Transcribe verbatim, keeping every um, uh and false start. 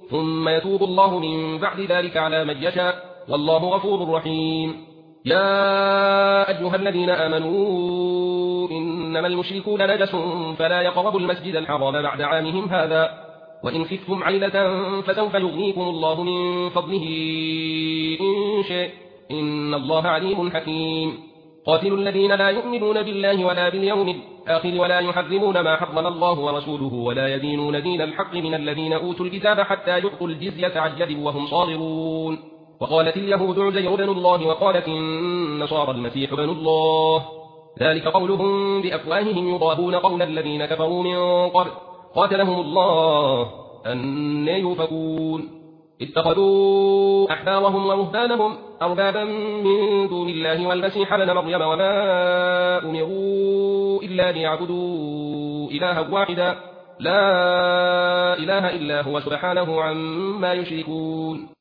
ثم يتوب الله من بعد ذلك على من يشاء والله غفور رحيم. يا أيها الذين آمنوا إنما المشركون نجس فلا يقربوا المسجد الحرام بعد عامهم هذا وإن خفتم عيلة فسوف يغنيكم الله من فضله إن شاء إن الله عليم حكيم. قاتلوا الذين لا يؤمنون بالله ولا باليوم الآخر ولا يحرمون ما حرم الله ورسوله ولا يدينون دين الحق من الذين أوتوا الكتاب حتى يعطوا الجزية عن يد وهم صاغرون. وقالت اليهود عزير بن الله وقالت النصارى المسيح بن الله ذلك قولهم بأفواههم يضاهون قول الذين كفروا من قبل قاتلهم الله أن يؤفكون. اتخذوا أحبارهم ورهبانهم أربابا من دون الله والمسيح ابن مريم وما أمروا إلا ليعبدوا إلها واحدا لا إله إلا هو سبحانه عما يشركون.